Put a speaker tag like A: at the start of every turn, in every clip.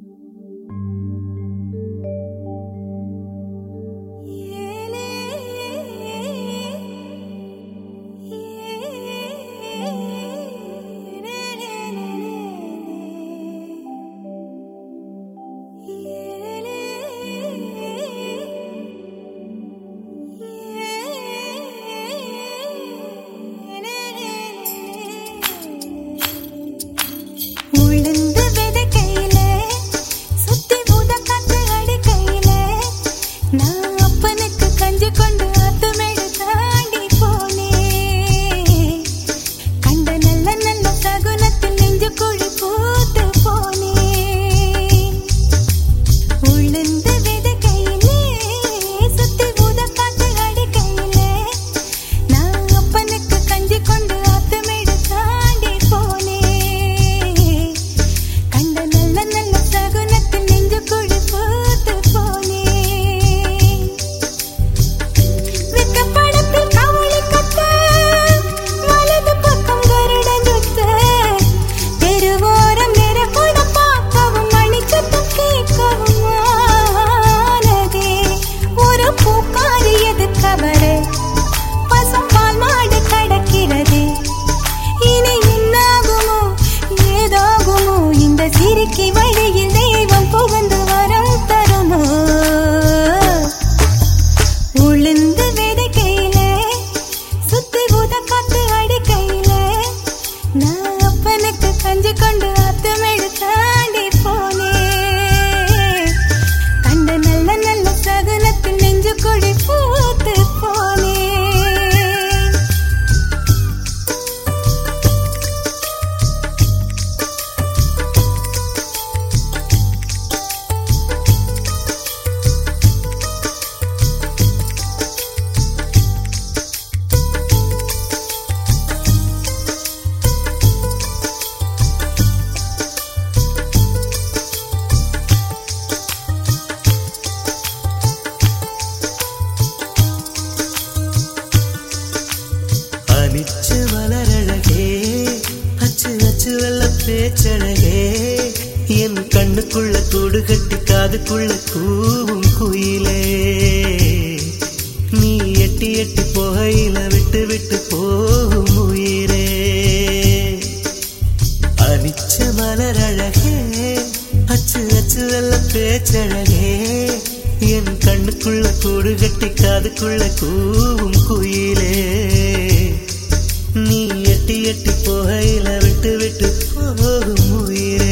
A: பேச்சழகே என் கண்ணுக்குள்ள கூடு கட்டி காதுக்குள்ள கூவும் குயிலே நீ எட்டி எட்டி போகையில விட்டு விட்டு போகும் உயிரே அனிச்ச மலர் அழகே அச்சு அச்சு வெள்ள பேச்சழகே என் கண்ணுக்குள்ள கூடு கட்டி காதுக்குள்ள கூவும் குயிலே நீ எட்டி எட்டி போகையில விட்டு விட்டு போகும் உயிரே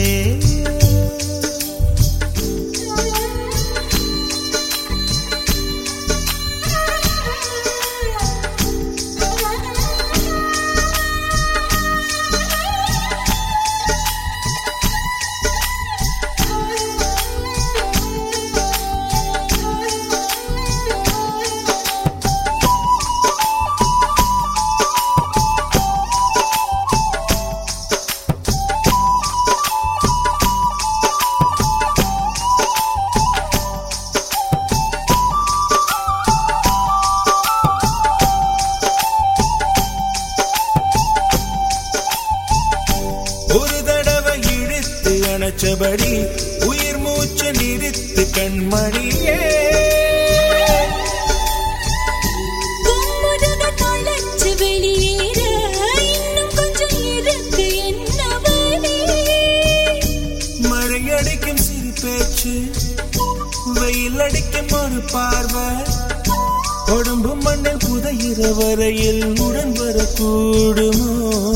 A: ஒரு தடவை இழுத்து அணைச்சபடி உயிர் மூச்சு நிறுத்து கண்மணியே மழையடிக்கும் சிறு பேச்சு வெயில் அடிக்கும் ஒரு பார்வை உடம்பு மண்ணில் புதையிற வரையில் உடன் வரக்கூடுமோ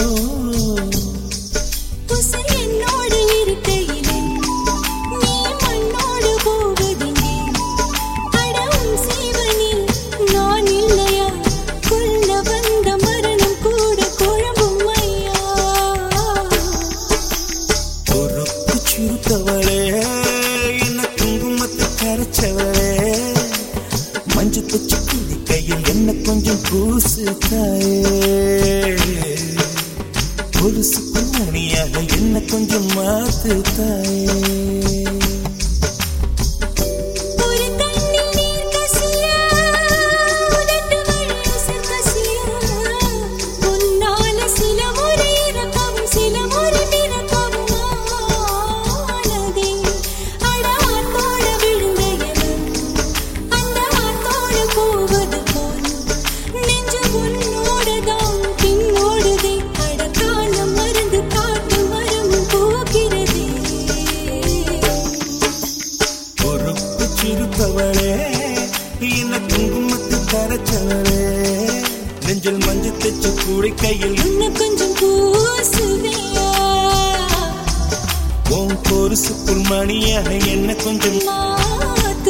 A: என்ன குங்குமத்தை கரைச்சவளே மஞ்சு தச்சு கையில் என்ன கொஞ்சம் பூசு தாயே கொலுசு மணியாக என்ன கொஞ்சம் மாத்து தாயே தச்சு குடிக்கையில்
B: இன்னும் கொஞ்சம் பூசுவியா
A: உன் பொருசுக்குள் மணியாக என்ன கொஞ்சம்
B: மாத்துவியா